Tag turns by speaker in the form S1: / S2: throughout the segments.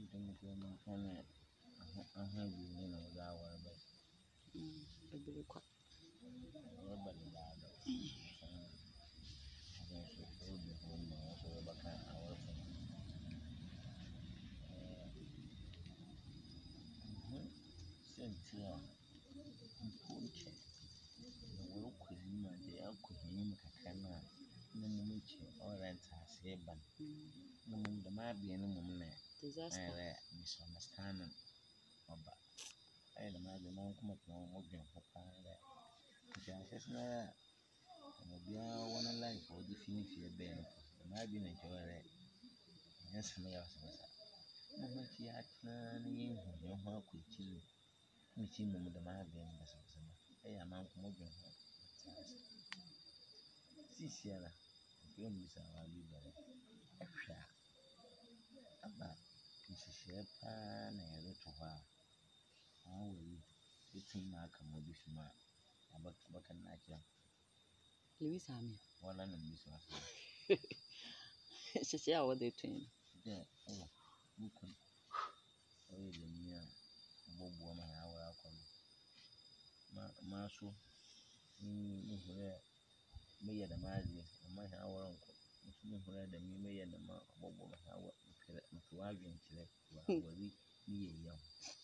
S1: Don't go no can I have you in a hour, but rubber lad. I don't show the home also about an hour from Cynthia. Punche. The work with him and the alcohol cacana. No much or rent has heaven. No, the might be any moment.
S2: Disaster.
S1: Misunderstanding. I imagine no come up no game for that. Just now, be one life or the finish your bed. Might be enjoy it. Yes, me also. No much yet, you know, quit you. Which in the might be in the system. I am Uncle Morgan. See, Sierra, film is our leader. About Mrs. Shepherd and a little while. How will you? It's in Malcolm will be smart. About a night.
S2: Louis Hammy.
S1: One and this was
S2: She said, what they train.
S1: there. Oh, look, oh, the near Bob woman, our alcohol. Marshal, me at the Mazzy, and my hour uncle. Me who read the me and the Bob woman, how to wagon today, will be young.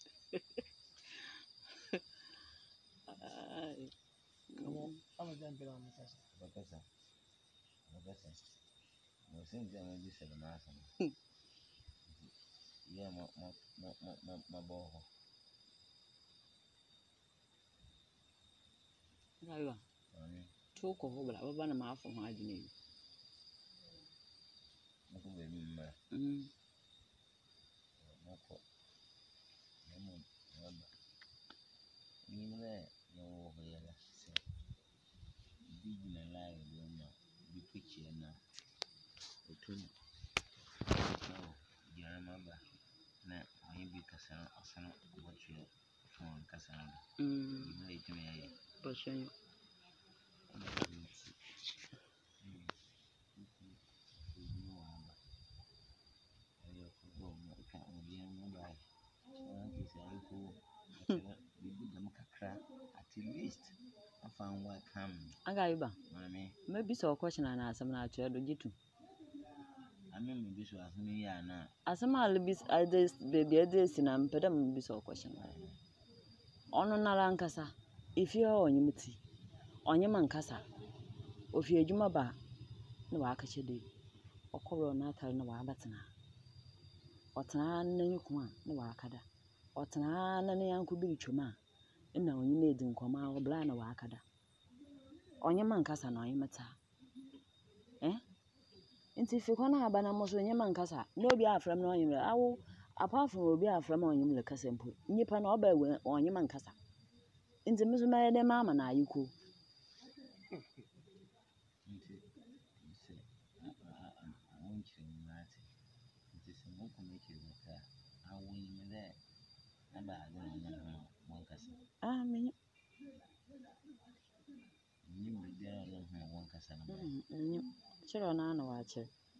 S3: I'm a gentleman on the person.
S1: Because I think that you said the master. Yeah, my boy.
S2: Talk over, but I want a mouth from my name.
S1: At least I found what come.
S2: I got you back.
S1: Mammy,
S2: Maybe so a question and answer now to you too.
S1: I mean, this was me, Anna.
S2: As a man, this baby, this and I'm pedam be so question. On Narankasa, if you're on Yimiti, on your mancasa, or if you're Jumaba, no Akashade, or Coronata, no Abatana, or Tan Nukuma, no Akada, or Tan and Uncle Billy Chuma, and now you made in Coma or Blana Wakada. On your mancasa, no Yimata. Eh? Nti if you can't have an almost when your man casa, no be from no you. I will apart from be from on you, like a simple. Nipan or on your man casa. In the Muslim, the mamma, now you cool.
S1: I want you in that. It is a more committed with I win there. And I don't know one cousin.
S2: I mean,
S1: You will there alone one cousin.
S2: sure, on an watcher.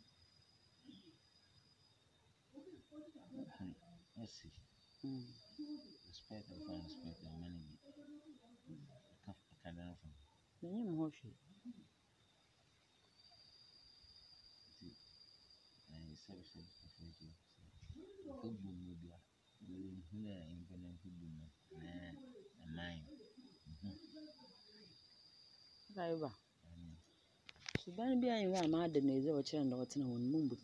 S1: Let's see. Respect and find respect and money. I can't from
S2: The name Hoshi.
S1: services for you. Good media. Here in Benin, and mine.
S2: River. So, Ben be I am mad and is over chain or tin on Mumbu.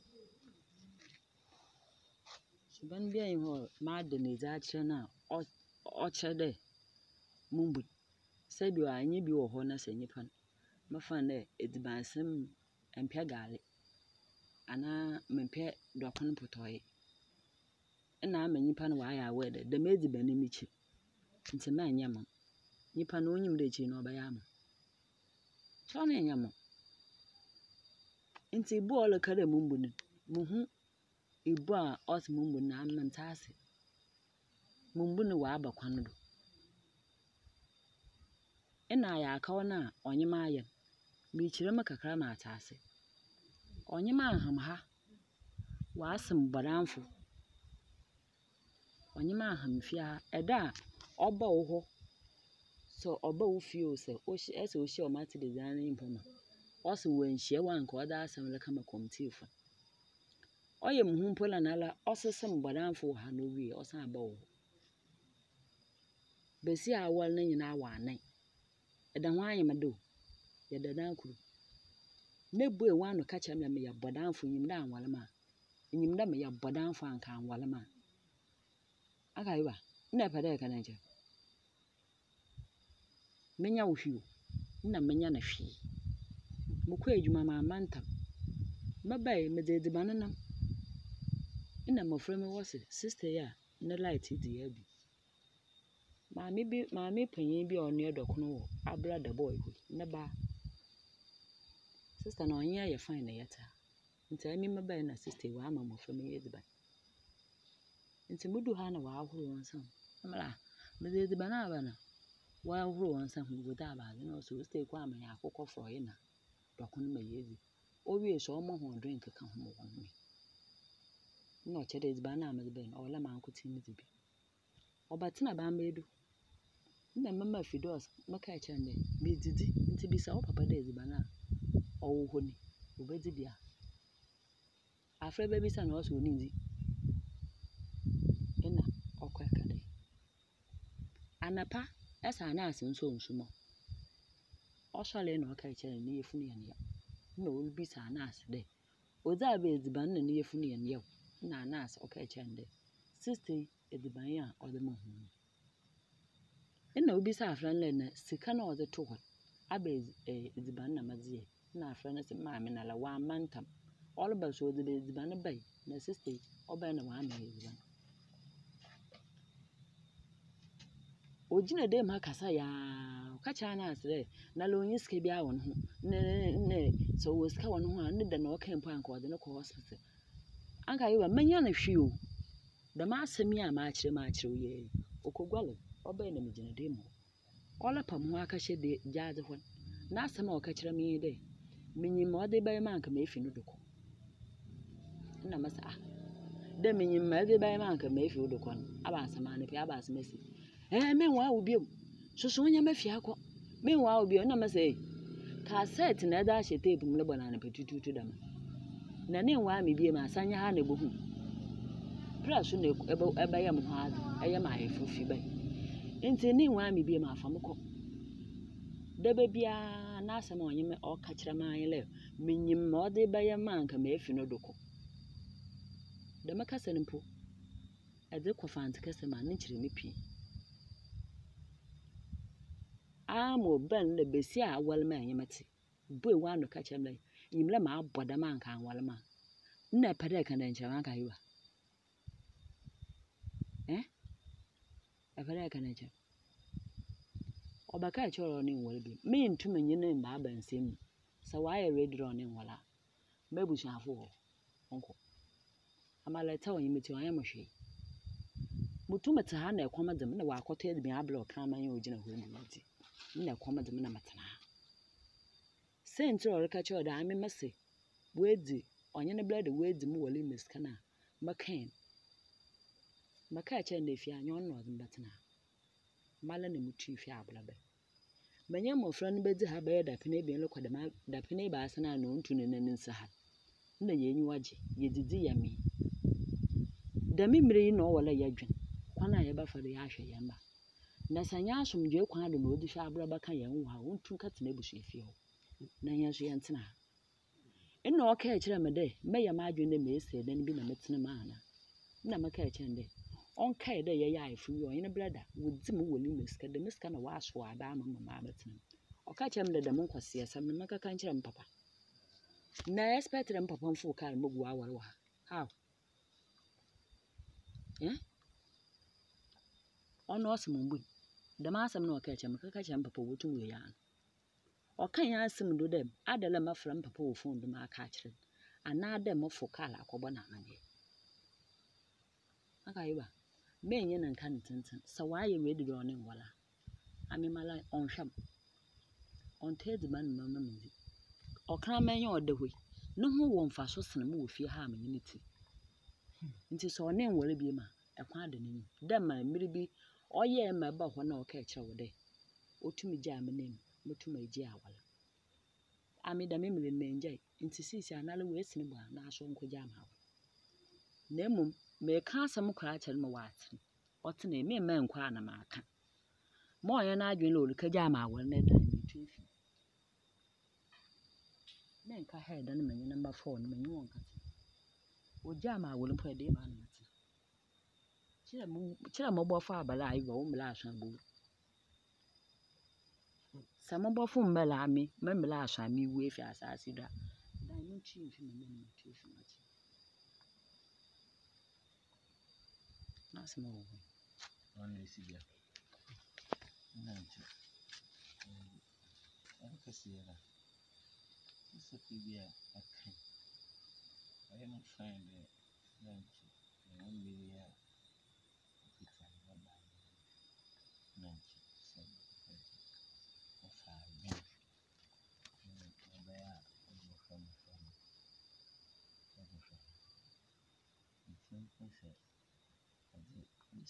S2: So, Ben be I mad and is actually now, orchard Mumbu. Said you are any be or honors and nipan. My friend there, it's by some and Piagali. Ana mempɛ dɔkono pɔtɔe ɛna ama nnipa no waayɛ aware dɛ dɛm edziban no mikyi nti manyɛ mo nnipa no onyim dɛ ekyir no ɔbɛyɛ ama so ɔno nyɛ mo nti ibu a ɔreka dɛ mumbu no muhu ibu a ɔse mumbu no na mente ase mumbu no waaba kwan do ɛna ayɛ akaw no a ɔnyem ayɛ mekyerɛ mu kakra ma ate ase ɔnyem aham ha wasɛm bɔdamfo onyema ahamfia eda oba wo ho so oba wo fie o se o ese o hie o mate design impoma o se wanhie wanka o da asem le kama committee fo oye mhumpo la nala o sesem bodanfo ha no wie o san ba wo besi awal na nyina wa anan eda ho anyem do ye dadan kuru nebu e wanu ka cha me ya bodanfo nyim da anwalema nyim da me ya bodanfo anka anwalema aka yiba na pede ka na nche menya wo hwio na menya na hwie mukwa adwuma ma mantam mabai me de dibananam ina mafra me wose sister ya na light di ya bi maame panyin bi onu edokono wo abra da boy hu na ba sister na onye ya fine na yeta nti ami mabai na sister wa ama mafra me yediban nti mudu ha na wa ahuru wonsam amala me de diban abana wa ahuru wonsam hu go da ba na so sister kwa ama ya akokọ fro ye na dokono ma yedi o wie so o mo ho drink ka ho mo won no chere diban na me de o la ma nkuti mi dibi obatina ba medu na mama fidos maka chande me didi nti bisa o papa de diban na o wo honi obedi bia afra ba bisa na o so ni di ena okwa kade anapa esa na asenso nsumo o sole na o ka chere ni yefunu ya na o bisa na asde oza ba diban na ni yefunu ya ne na na as o ka chande sister ediban ya o de mo hu ena obi sa afran le na sika na o de to ho abe ediban na mazie na afran na se maame na la wa mantam all ba so de ediban bai na sister oba na wa ma ediban ojina de ma kasa ya ka cha na asre na lo nyi sika bia won ho ne so wo sika won ho ne da na o kan po anka o de no ko hospital anka yiwa manya na hwio da ma asemi a ma kire ye okogwalo oba na mejina de mo ola pam ho aka hye de jaade hon na asema o ka kire me de menyim o de bai man ka ma efi no doko na masa de menyim ma de bai man ka ma efi no doko aba asema ne aba asema si me wa wo biem soso nya ma fi akọ me wa wo biem na masa cassette na da hye tape mu le bona na petututu da na ne wa me biem asanya ha na bohu press na eba ya mo ha eye ma efufi bai nti ne wa me biem afamko debe bia na asema onye me o ka kire man le menyim ma o de ba ya man ka ma efi no doko de maka senimpo ade kwafante kase ma ne kire me pi amo ben le besi a wal ma anyemati boy wa no ka kire me nyimle ma aboda man ka anwale ma na pede ka na nchama ka yiwa pede ka na nchama obaka choro ni nwale bi me ntuma nyine mba abansem sa wa ya ready ro ni nwala mebusu afo ho onko amala ta onyimeti onye mo hwe mutuma ta ha na ekomedem na wa akoto edi bi ablo kan man ye ogina ho ndi na ekomedem na matana sentro reka choro da ame mase wedi onye ne blade wedi mu wale miskana makan maka cha na fi anyo no odum batana mala na mutu fi ablabe manya mo fra no bedi ha ba ya da pene bi lekwa da pene ba asana no ntu ne nan nsa ha na ye nyi waje ye didi ya mi da mimire yi no wala ya dwen kwana ya ba fa ya hwe ya ma na sanya asomdwe kwan do no odi fa abraba kan ya nwa wontu ka tena busu efi ho na ya so ya ntena eno o ka kire me de me ya ma adwen de me ese de bi na metena ma ana na maka kire de on kai de ye ya afu yo yin brother wudi mu woli miska de miska na wa so ada ma ma betena o ka kire me de mo nkwase ya sam na maka kan kire me papa na expect dem papa mfu ka mo gu aware wa how ono asem mbu da ma asem na o ka kire me ka kire me papa wotu we ya o kan ya asem do dem adala mafra me papa wo phone do ma ka kire ana de mo fo kala akobo na amane aka yiba menye na nka ntenten sa wa ye ready do ne wala amemala onhwam on ted man mama mzi okran menye odehwe no ho wo mfa so sene mo wo fie ha amenyiti nti so ne nwale bi ma ɛkwan de n'anim dɛ ma mmiri bi ɔyɛ ma ɛba hɔ na ɔka kyerɛ wo dɛ otumi gye amenem motumi agye awala ami da me mmiri menjai nti sisi anale we esini bɔ na aso nkɔgye ama wo na mmom me ka asɛm kora kyerɛ me waate ɔtene me mma nkɔ ana maka ma ɔyɛ na adwene lo ka gye ama awala na da me tufi na nka head na me number 4 na me won ka ogye ama awala mpo de ba na mate kyerɛ mo bɔfo abala ayi wo mmela ahwa bo sa mo bɔfo mmela ami me mmela ahwa mi wo efi asase da dan mo twi mfi me na tufi mate na se mo wo
S1: on the sibia nanti kasiera sisi bia akan I am fine there nanti na mmiri ya kita baba nanti se ofa bi baba ya from nti se